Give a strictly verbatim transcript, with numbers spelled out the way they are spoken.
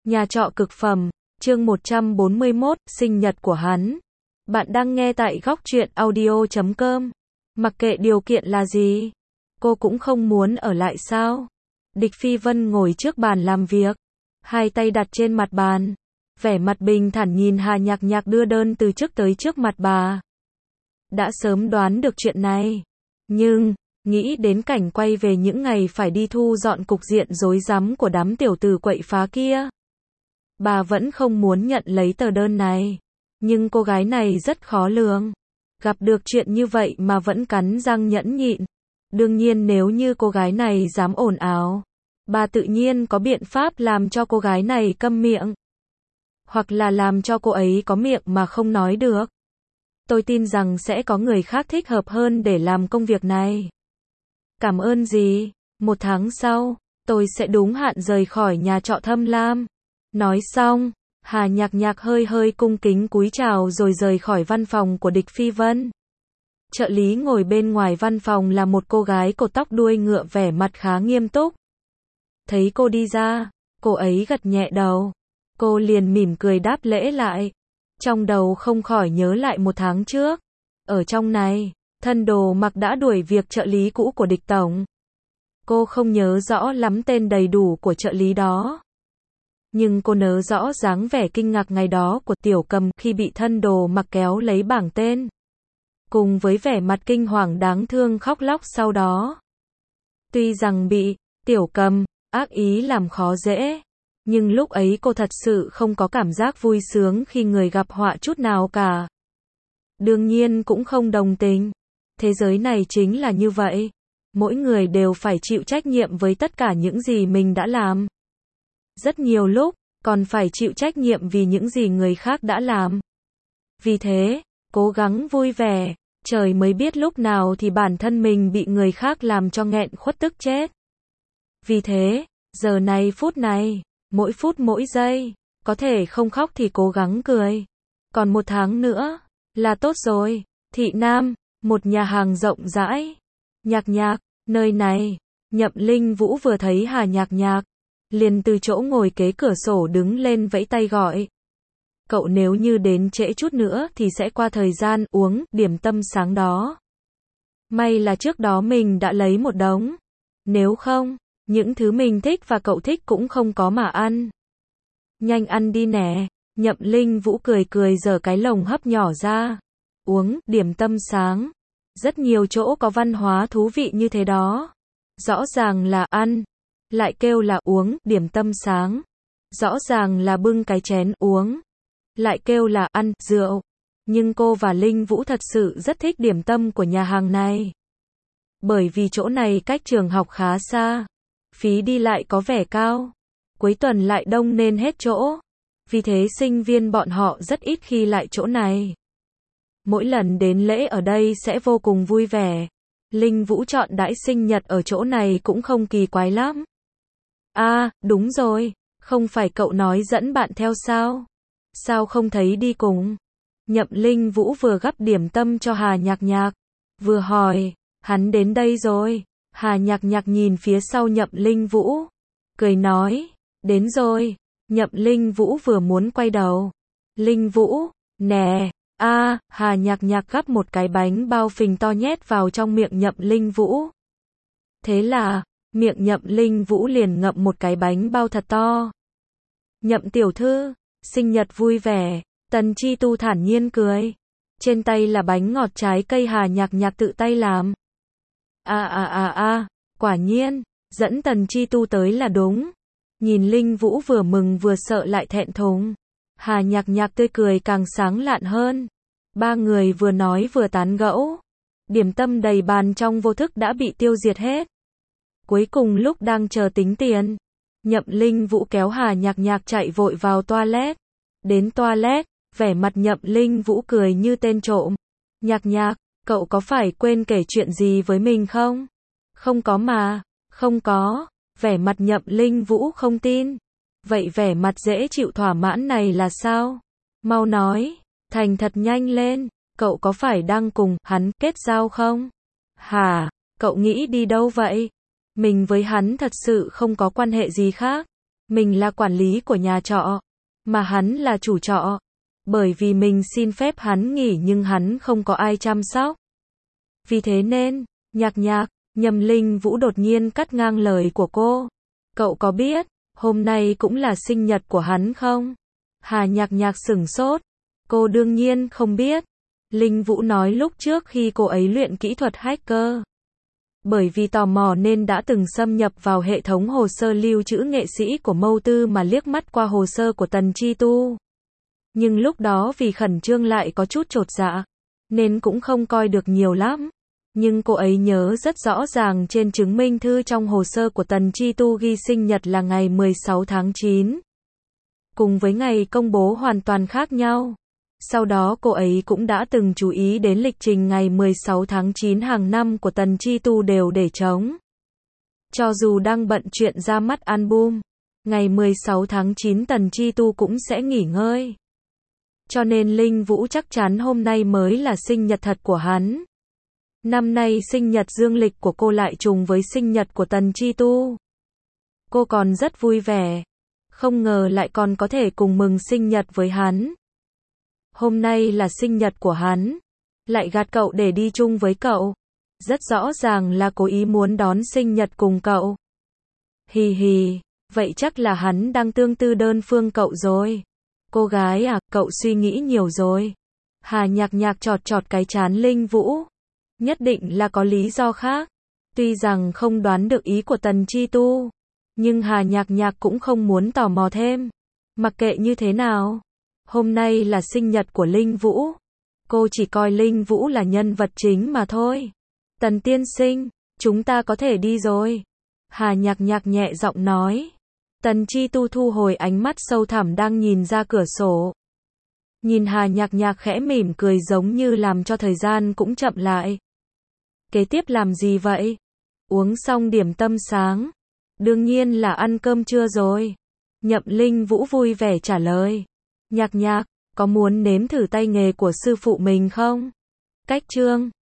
Nhà trọ cực phẩm, chương một trăm bốn mươi mốt, sinh nhật của hắn. Bạn đang nghe tại góc truyện audio chấm com. Mặc kệ điều kiện là gì, cô cũng không muốn ở lại sao? Địch Phi Vân ngồi trước bàn làm việc, hai tay đặt trên mặt bàn, vẻ mặt bình thản nhìn Hà Nhạc Nhạc đưa đơn từ chức tới trước mặt bà. Đã sớm đoán được chuyện này, nhưng nghĩ đến cảnh quay về những ngày phải đi thu dọn cục diện rối rắm của đám tiểu tử quậy phá kia, bà vẫn không muốn nhận lấy tờ đơn này. Nhưng cô gái này rất khó lường, gặp được chuyện như vậy mà vẫn cắn răng nhẫn nhịn. Đương nhiên nếu như cô gái này dám ồn ào, bà tự nhiên có biện pháp làm cho cô gái này câm miệng, hoặc là làm cho cô ấy có miệng mà không nói được. Tôi tin rằng sẽ có người khác thích hợp hơn để làm công việc này. Cảm ơn gì, một tháng sau, tôi sẽ đúng hạn rời khỏi nhà trọ Thâm Lam. Nói xong, Hà Nhạc Nhạc hơi hơi cung kính cúi chào rồi rời khỏi văn phòng của Địch Phi Vân. Trợ lý ngồi bên ngoài văn phòng là một cô gái cột tóc đuôi ngựa vẻ mặt khá nghiêm túc. Thấy cô đi ra, cô ấy gật nhẹ đầu. Cô liền mỉm cười đáp lễ lại. Trong đầu không khỏi nhớ lại một tháng trước. Ở trong này, Thân Đồ Mặc đã đuổi việc trợ lý cũ của Địch Tổng. Cô không nhớ rõ lắm tên đầy đủ của trợ lý đó, nhưng cô nhớ rõ dáng vẻ kinh ngạc ngày đó của Tiểu Cầm khi bị Thân Đồ Mặc kéo lấy bảng tên, cùng với vẻ mặt kinh hoàng đáng thương khóc lóc sau đó. Tuy rằng bị Tiểu Cầm ác ý làm khó dễ, nhưng lúc ấy cô thật sự không có cảm giác vui sướng khi người gặp họa chút nào cả. Đương nhiên cũng không đồng tình. Thế giới này chính là như vậy. Mỗi người đều phải chịu trách nhiệm với tất cả những gì mình đã làm. Rất nhiều lúc, còn phải chịu trách nhiệm vì những gì người khác đã làm. Vì thế, cố gắng vui vẻ, trời mới biết lúc nào thì bản thân mình bị người khác làm cho nghẹn khuất tức chết. Vì thế, giờ này phút này, mỗi phút mỗi giây, có thể không khóc thì cố gắng cười. Còn một tháng nữa, là tốt rồi. Thị Nam, một nhà hàng rộng rãi. Nhạc Nhạc, nơi này. Nhậm Linh Vũ vừa thấy Hà Nhạc Nhạc, liền từ chỗ ngồi kế cửa sổ đứng lên vẫy tay gọi. Cậu nếu như đến trễ chút nữa thì sẽ qua thời gian uống điểm tâm sáng đó. May là trước đó mình đã lấy một đống. Nếu không, những thứ mình thích và cậu thích cũng không có mà ăn. Nhanh ăn đi nè. Nhậm Linh Vũ cười cười giở cái lồng hấp nhỏ ra. Uống điểm tâm sáng. Rất nhiều chỗ có văn hóa thú vị như thế đó. Rõ ràng là ăn, lại kêu là uống điểm tâm sáng. Rõ ràng là bưng cái chén uống, lại kêu là ăn rượu. Nhưng cô và Linh Vũ thật sự rất thích điểm tâm của nhà hàng này. Bởi vì chỗ này cách trường học khá xa, phí đi lại có vẻ cao, cuối tuần lại đông nên hết chỗ. Vì thế sinh viên bọn họ rất ít khi lại chỗ này. Mỗi lần đến lễ ở đây sẽ vô cùng vui vẻ. Linh Vũ chọn đãi sinh nhật ở chỗ này cũng không kỳ quái lắm. À, đúng rồi, không phải cậu nói dẫn bạn theo sao? Sao không thấy đi cùng? Nhậm Linh Vũ vừa gắp điểm tâm cho Hà Nhạc Nhạc, vừa hỏi, hắn đến đây rồi. Hà Nhạc Nhạc nhìn phía sau Nhậm Linh Vũ, cười nói, đến rồi. Nhậm Linh Vũ vừa muốn quay đầu. Linh Vũ, nè. A, à, Hà Nhạc Nhạc gắp một cái bánh bao phình to nhét vào trong miệng Nhậm Linh Vũ. Thế là, miệng Nhậm Linh Vũ liền ngậm một cái bánh bao thật to. Nhậm tiểu thư, sinh nhật vui vẻ. Tần Chi Tu thản nhiên cười. Trên tay là bánh ngọt trái cây Hà Nhạc Nhạc tự tay làm. À à à à, quả nhiên, dẫn Tần Chi Tu tới là đúng. Nhìn Linh Vũ vừa mừng vừa sợ lại thẹn thùng. Hà Nhạc Nhạc tươi cười càng sáng lạn hơn. Ba người vừa nói vừa tán gẫu. Điểm tâm đầy bàn trong vô thức đã bị tiêu diệt hết. Cuối cùng lúc đang chờ tính tiền, Nhậm Linh Vũ kéo Hà Nhạc Nhạc chạy vội vào toilet. Đến toilet, vẻ mặt Nhậm Linh Vũ cười như tên trộm. Nhạc Nhạc, cậu có phải quên kể chuyện gì với mình không? Không có mà, không có. Vẻ mặt Nhậm Linh Vũ không tin. Vậy vẻ mặt dễ chịu thỏa mãn này là sao? Mau nói, thành thật nhanh lên, cậu có phải đang cùng hắn kết giao không? Hả, cậu nghĩ đi đâu vậy? Mình với hắn thật sự không có quan hệ gì khác. Mình là quản lý của nhà trọ, mà hắn là chủ trọ. Bởi vì mình xin phép hắn nghỉ nhưng hắn không có ai chăm sóc. Vì thế nên, nhạc nhạc, Nhâm Linh Vũ đột nhiên cắt ngang lời của cô. Cậu có biết, hôm nay cũng là sinh nhật của hắn không? Hà nhạc nhạc sửng sốt. Cô đương nhiên không biết. Linh Vũ nói lúc trước khi cô ấy luyện kỹ thuật hacker. Bởi vì tò mò nên đã từng xâm nhập vào hệ thống hồ sơ lưu trữ nghệ sĩ của Mâu Tư mà liếc mắt qua hồ sơ của Tần Chi Tu. Nhưng lúc đó vì khẩn trương lại có chút chột dạ, nên cũng không coi được nhiều lắm. Nhưng cô ấy nhớ rất rõ ràng trên chứng minh thư trong hồ sơ của Tần Chi Tu ghi sinh nhật là ngày mười sáu tháng chín. Cùng với ngày công bố hoàn toàn khác nhau. Sau đó cô ấy cũng đã từng chú ý đến lịch trình ngày mười sáu tháng chín hàng năm của Tần Chi Tu đều để trống. Cho dù đang bận chuyện ra mắt album, ngày mười sáu tháng chín Tần Chi Tu cũng sẽ nghỉ ngơi. Cho nên Linh Vũ chắc chắn hôm nay mới là sinh nhật thật của hắn. Năm nay sinh nhật dương lịch của cô lại trùng với sinh nhật của Tần Chi Tu. Cô còn rất vui vẻ. Không ngờ lại còn có thể cùng mừng sinh nhật với hắn. Hôm nay là sinh nhật của hắn. Lại gạt cậu để đi chung với cậu. Rất rõ ràng là cố ý muốn đón sinh nhật cùng cậu. Hì hì, vậy chắc là hắn đang tương tư đơn phương cậu rồi. Cô gái à, cậu suy nghĩ nhiều rồi. Hà nhạc nhạc chọt chọt cái trán Linh Vũ. Nhất định là có lý do khác. Tuy rằng không đoán được ý của Tần Chi Tu, nhưng Hà nhạc nhạc cũng không muốn tò mò thêm. Mặc kệ như thế nào, hôm nay là sinh nhật của Linh Vũ. Cô chỉ coi Linh Vũ là nhân vật chính mà thôi. Tần tiên sinh, chúng ta có thể đi rồi. Hà nhạc nhạc nhẹ giọng nói. Tần Chi Tu thu hồi ánh mắt sâu thẳm đang nhìn ra cửa sổ. Nhìn Hà nhạc nhạc khẽ mỉm cười giống như làm cho thời gian cũng chậm lại. Kế tiếp làm gì vậy? Uống xong điểm tâm sáng. Đương nhiên là ăn cơm trưa rồi. Nhậm Linh Vũ vui vẻ trả lời. Nhạc nhạc, có muốn nếm thử tay nghề của sư phụ mình không? Cách chương